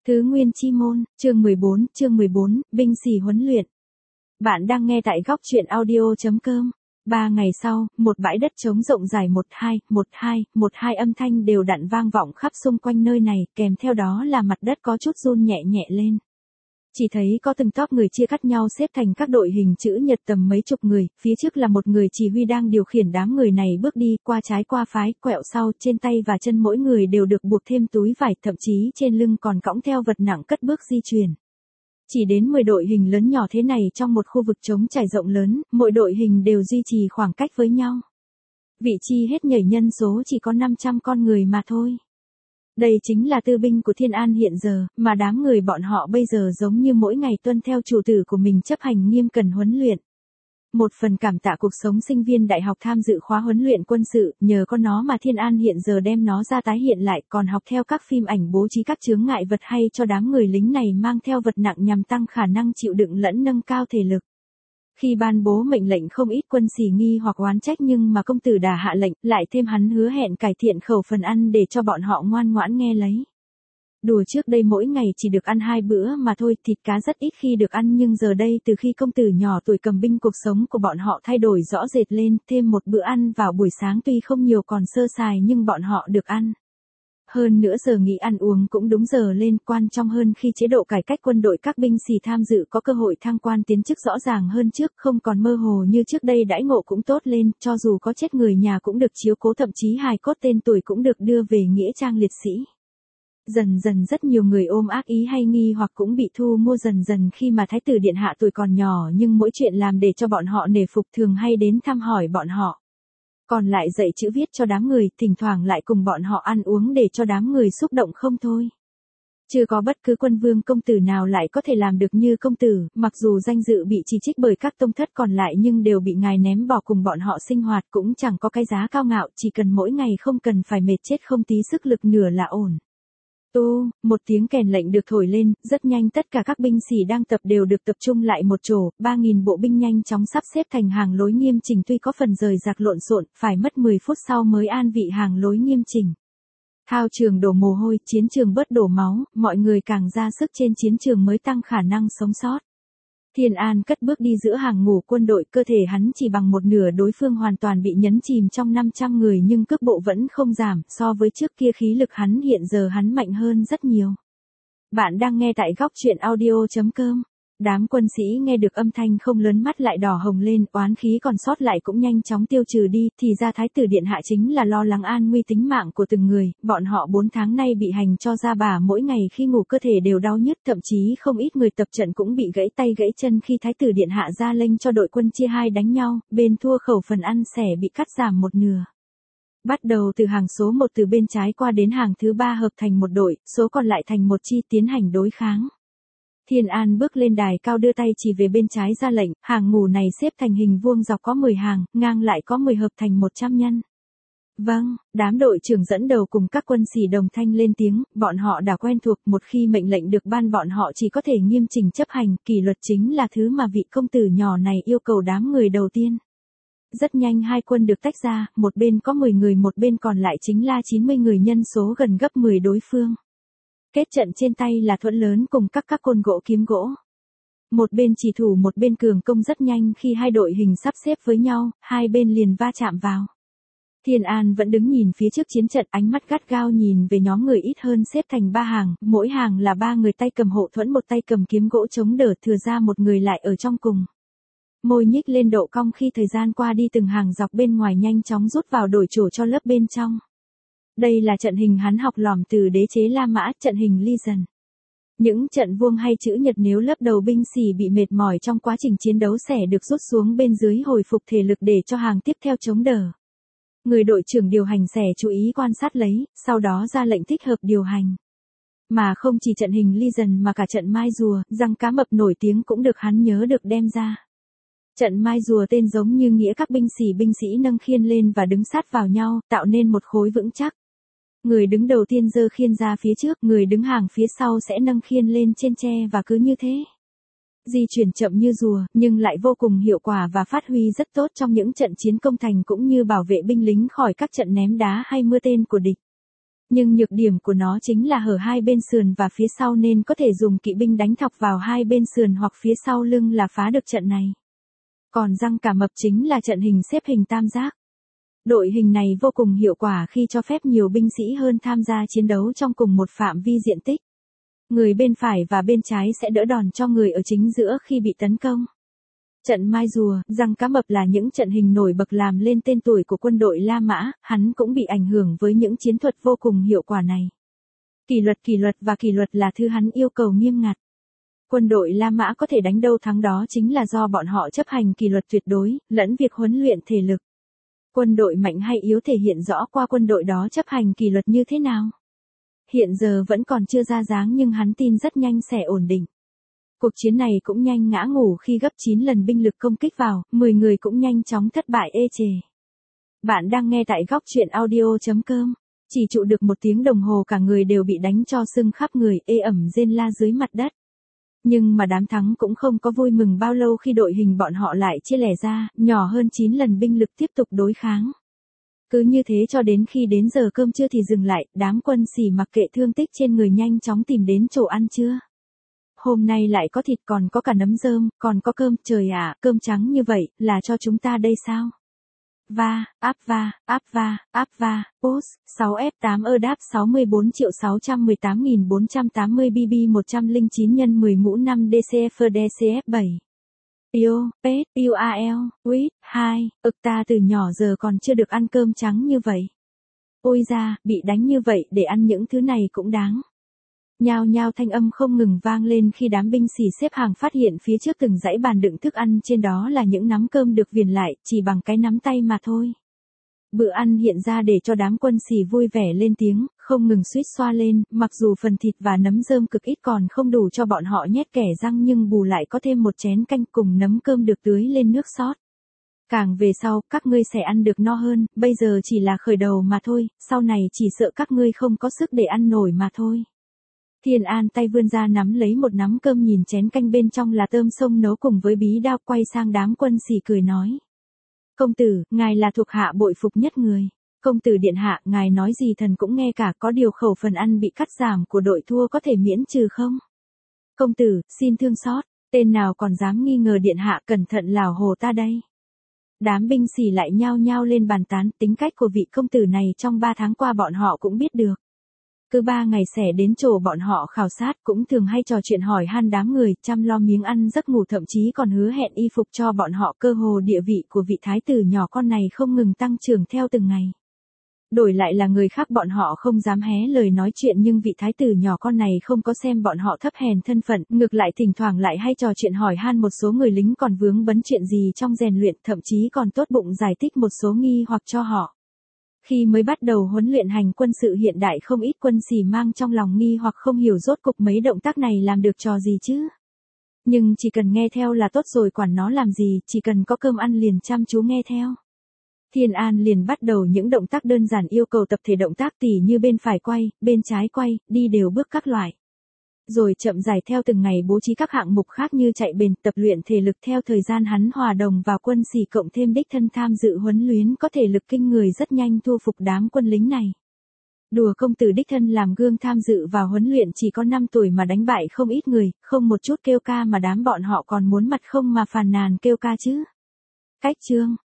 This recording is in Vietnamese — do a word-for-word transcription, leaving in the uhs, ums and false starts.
Tứ Nguyên Chi Môn, chương mười bốn, chương mười bốn, binh sĩ huấn luyện. Bạn đang nghe tại góc truyện audio chấm com. Ba ngày sau, một bãi đất trống rộng dài một hai, một hai, một hai âm thanh đều đặn vang vọng khắp xung quanh nơi này, kèm theo đó là mặt đất có chút run nhẹ nhẹ lên. Chỉ thấy có từng tốp người chia cắt nhau xếp thành các đội hình chữ nhật tầm mấy chục người, phía trước là một người chỉ huy đang điều khiển đám người này bước đi, qua trái qua phái, quẹo sau, trên tay và chân mỗi người đều được buộc thêm túi vải, thậm chí trên lưng còn cõng theo vật nặng cất bước di chuyển. Chỉ đến mười đội hình lớn nhỏ thế này trong một khu vực trống trải rộng lớn, mỗi đội hình đều duy trì khoảng cách với nhau. Vị chi hết nhảy nhân số chỉ có năm trăm con người mà thôi. Đây chính là tư binh của Thiên An hiện giờ, mà đám người bọn họ bây giờ giống như mỗi ngày tuân theo chủ tử của mình chấp hành nghiêm cần huấn luyện. Một phần cảm tạ cuộc sống sinh viên đại học tham dự khóa huấn luyện quân sự, nhờ có nó mà Thiên An hiện giờ đem nó ra tái hiện lại, còn học theo các phim ảnh bố trí các chướng ngại vật hay cho đám người lính này mang theo vật nặng nhằm tăng khả năng chịu đựng lẫn nâng cao thể lực. Khi ban bố mệnh lệnh không ít quân sĩ nghi hoặc oán trách nhưng mà công tử đã hạ lệnh, lại thêm hắn hứa hẹn cải thiện khẩu phần ăn để cho bọn họ ngoan ngoãn nghe lấy. Đùa trước đây mỗi ngày chỉ được ăn hai bữa mà thôi, thịt cá rất ít khi được ăn nhưng giờ đây từ khi công tử nhỏ tuổi cầm binh cuộc sống của bọn họ thay đổi rõ rệt lên, thêm một bữa ăn vào buổi sáng tuy không nhiều còn sơ sài nhưng bọn họ được ăn. Hơn nữa giờ nghỉ ăn uống cũng đúng giờ lên, quan trọng hơn khi chế độ cải cách quân đội các binh sĩ tham dự có cơ hội thăng quan tiến chức rõ ràng hơn trước, không còn mơ hồ như trước đây, đãi ngộ cũng tốt lên, cho dù có chết người nhà cũng được chiếu cố, thậm chí hài cốt tên tuổi cũng được đưa về nghĩa trang liệt sĩ. Dần dần rất nhiều người ôm ác ý hay nghi hoặc cũng bị thu mua dần dần khi mà Thái tử điện hạ tuổi còn nhỏ nhưng mỗi chuyện làm để cho bọn họ nể phục, thường hay đến thăm hỏi bọn họ. Còn lại dạy chữ viết cho đám người, thỉnh thoảng lại cùng bọn họ ăn uống để cho đám người xúc động không thôi. Chưa có bất cứ quân vương công tử nào lại có thể làm được như công tử, mặc dù danh dự bị chỉ trích bởi các tông thất còn lại nhưng đều bị ngài ném bỏ cùng bọn họ sinh hoạt, cũng chẳng có cái giá cao ngạo, chỉ cần mỗi ngày không cần phải mệt chết không tí sức lực nửa là ổn. Tô, một tiếng kèn lệnh được thổi lên, rất nhanh tất cả các binh sĩ đang tập đều được tập trung lại một chỗ, ba nghìn bộ binh nhanh chóng sắp xếp thành hàng lối nghiêm chỉnh, tuy có phần rời rạc lộn xộn, phải mất mười phút sau mới an vị hàng lối nghiêm chỉnh. Thao trường đổ mồ hôi, chiến trường bớt đổ máu, mọi người càng ra sức trên chiến trường mới tăng khả năng sống sót. Thiên An cất bước đi giữa hàng ngũ quân đội, cơ thể hắn chỉ bằng một nửa đối phương hoàn toàn bị nhấn chìm trong năm trăm người nhưng cước bộ vẫn không giảm, so với trước kia khí lực hắn hiện giờ hắn mạnh hơn rất nhiều. Bạn đang nghe tại góc truyện audio chấm com. Đám quân sĩ nghe được âm thanh không lớn mắt lại đỏ hồng lên, oán khí còn sót lại cũng nhanh chóng tiêu trừ đi, thì ra Thái tử điện hạ chính là lo lắng an nguy tính mạng của từng người, bọn họ bốn tháng nay bị hành cho ra bà, mỗi ngày khi ngủ cơ thể đều đau nhức, thậm chí không ít người tập trận cũng bị gãy tay gãy chân khi Thái tử điện hạ ra lệnh cho đội quân chia hai đánh nhau, bên thua khẩu phần ăn sẻ bị cắt giảm một nửa. Bắt đầu từ hàng số một từ bên trái qua đến hàng thứ ba hợp thành một đội, số còn lại thành một chi tiến hành đối kháng. Thiên An bước lên đài cao đưa tay chỉ về bên trái ra lệnh, hàng ngũ này xếp thành hình vuông dọc có mười hàng, ngang lại có mười hợp thành một trăm nhân. Vâng, đám đội trưởng dẫn đầu cùng các quân sĩ đồng thanh lên tiếng, bọn họ đã quen thuộc, một khi mệnh lệnh được ban bọn họ chỉ có thể nghiêm chỉnh chấp hành, kỷ luật chính là thứ mà vị công tử nhỏ này yêu cầu đám người đầu tiên. Rất nhanh hai quân được tách ra, một bên có mười người, một bên còn lại chính là chín mươi người, nhân số gần gấp mười đối phương. Kết trận trên tay là thuẫn lớn cùng các các côn gỗ kiếm gỗ. Một bên chỉ thủ một bên cường công, rất nhanh khi hai đội hình sắp xếp với nhau, hai bên liền va chạm vào. Thiên An vẫn đứng nhìn phía trước chiến trận, ánh mắt gắt gao nhìn về nhóm người ít hơn xếp thành ba hàng, mỗi hàng là ba người tay cầm hộ thuẫn, một tay cầm kiếm gỗ chống đỡ, thừa ra một người lại ở trong cùng. Môi nhích lên độ cong khi thời gian qua đi, từng hàng dọc bên ngoài nhanh chóng rút vào đổi chỗ cho lớp bên trong. Đây là trận hình hắn học lỏm từ đế chế La Mã, trận hình ly dần. Những trận vuông hay chữ nhật nếu lớp đầu binh sĩ bị mệt mỏi trong quá trình chiến đấu sẽ được rút xuống bên dưới hồi phục thể lực để cho hàng tiếp theo chống đỡ. Người đội trưởng điều hành sẽ chú ý quan sát lấy, sau đó ra lệnh thích hợp điều hành. Mà không chỉ trận hình ly dần mà cả trận mai rùa, răng cá mập nổi tiếng cũng được hắn nhớ được đem ra. Trận mai rùa tên giống như nghĩa các binh sĩ binh sĩ nâng khiên lên và đứng sát vào nhau, tạo nên một khối vững chắc. Người đứng đầu tiên giơ khiên ra phía trước, người đứng hàng phía sau sẽ nâng khiên lên trên tre và cứ như thế. Di chuyển chậm như rùa, nhưng lại vô cùng hiệu quả và phát huy rất tốt trong những trận chiến công thành cũng như bảo vệ binh lính khỏi các trận ném đá hay mưa tên của địch. Nhưng nhược điểm của nó chính là hở hai bên sườn và phía sau nên có thể dùng kỵ binh đánh thọc vào hai bên sườn hoặc phía sau lưng là phá được trận này. Còn răng cả mập chính là trận hình xếp hình tam giác. Đội hình này vô cùng hiệu quả khi cho phép nhiều binh sĩ hơn tham gia chiến đấu trong cùng một phạm vi diện tích. Người bên phải và bên trái sẽ đỡ đòn cho người ở chính giữa khi bị tấn công. Trận mai rùa, răng cá mập là những trận hình nổi bật làm lên tên tuổi của quân đội La Mã, hắn cũng bị ảnh hưởng với những chiến thuật vô cùng hiệu quả này. Kỷ luật kỷ luật và kỷ luật là thứ hắn yêu cầu nghiêm ngặt. Quân đội La Mã có thể đánh đâu thắng đó chính là do bọn họ chấp hành kỷ luật tuyệt đối, lẫn việc huấn luyện thể lực. Quân đội mạnh hay yếu thể hiện rõ qua quân đội đó chấp hành kỷ luật như thế nào. Hiện giờ vẫn còn chưa ra dáng nhưng hắn tin rất nhanh sẽ ổn định. Cuộc chiến này cũng nhanh ngã ngủ khi gấp chín lần binh lực công kích vào, mười người cũng nhanh chóng thất bại ê chề. Bạn đang nghe tại góc truyện audio chấm com. Chỉ trụ được một tiếng đồng hồ cả người đều bị đánh cho sưng khắp người, ê ẩm rên la dưới mặt đất. Nhưng mà đám thắng cũng không có vui mừng bao lâu khi đội hình bọn họ lại chia lẻ ra, nhỏ hơn chín lần binh lực tiếp tục đối kháng. Cứ như thế cho đến khi đến giờ cơm trưa thì dừng lại, đám quân xỉ mặc kệ thương tích trên người nhanh chóng tìm đến chỗ ăn trưa. Hôm nay lại có thịt còn có cả nấm rơm, còn có cơm, trời ạ, cơm trắng như vậy, là cho chúng ta đây sao? Va, áp va, áp va, áp va, post, sáu F tám ơ đáp sáu mươi bốn triệu sáu trăm mười tám nghìn bốn trăm tám mươi B B một trăm lẻ chín nhân mười mũ năm D C F D C F bảy. Yo, pet, U A L, wit, hai, ực ta từ nhỏ giờ còn chưa được ăn cơm trắng như vậy. Ôi da, bị đánh như vậy để ăn những thứ này cũng đáng. Nhao nhao thanh âm không ngừng vang lên khi đám binh sĩ xếp hàng phát hiện phía trước từng dãy bàn đựng thức ăn trên đó là những nắm cơm được viền lại, chỉ bằng cái nắm tay mà thôi. Bữa ăn hiện ra để cho đám quân sĩ vui vẻ lên tiếng, không ngừng suýt xoa lên, mặc dù phần thịt và nấm rơm cực ít còn không đủ cho bọn họ nhét kẻ răng nhưng bù lại có thêm một chén canh cùng nấm cơm được tưới lên nước sốt. Càng về sau, các ngươi sẽ ăn được no hơn, bây giờ chỉ là khởi đầu mà thôi, sau này chỉ sợ các ngươi không có sức để ăn nổi mà thôi. Thiên An tay vươn ra nắm lấy một nắm cơm nhìn chén canh bên trong là tôm sông nấu cùng với bí đao quay sang đám quân sĩ cười nói. Công tử, ngài là thuộc hạ bội phục nhất người. Công tử điện hạ, ngài nói gì thần cũng nghe cả, có điều khẩu phần ăn bị cắt giảm của đội thua có thể miễn trừ không? Công tử, xin thương xót, tên nào còn dám nghi ngờ điện hạ cẩn thận lảo hồ ta đây. Đám binh sĩ lại nhao nhao lên bàn tán, tính cách của vị công tử này trong ba tháng qua bọn họ cũng biết được. Cứ ba ngày sẽ đến chỗ bọn họ khảo sát cũng thường hay trò chuyện hỏi han đám người, chăm lo miếng ăn giấc ngủ thậm chí còn hứa hẹn y phục cho bọn họ, cơ hồ địa vị của vị thái tử nhỏ con này không ngừng tăng trưởng theo từng ngày. Đổi lại là người khác bọn họ không dám hé lời nói chuyện nhưng vị thái tử nhỏ con này không có xem bọn họ thấp hèn thân phận, ngược lại thỉnh thoảng lại hay trò chuyện hỏi han một số người lính còn vướng bấn chuyện gì trong rèn luyện, thậm chí còn tốt bụng giải thích một số nghi hoặc cho họ. Khi mới bắt đầu huấn luyện hành quân sự hiện đại không ít quân sĩ mang trong lòng nghi hoặc không hiểu rốt cục mấy động tác này làm được trò gì chứ. Nhưng chỉ cần nghe theo là tốt rồi, quản nó làm gì, chỉ cần có cơm ăn liền chăm chú nghe theo. Thiên An liền bắt đầu những động tác đơn giản yêu cầu tập thể động tác tỉ như bên phải quay, bên trái quay, đi đều bước các loại. Rồi chậm rãi theo từng ngày bố trí các hạng mục khác như chạy bền, tập luyện thể lực theo thời gian hắn hòa đồng vào quân sĩ cộng thêm đích thân tham dự huấn luyện có thể lực kinh người rất nhanh thu phục đám quân lính này. Đùa công tử đích thân làm gương tham dự vào huấn luyện chỉ có năm tuổi mà đánh bại không ít người, không một chút kêu ca mà đám bọn họ còn muốn mặt không mà phàn nàn kêu ca chứ. Cách chương,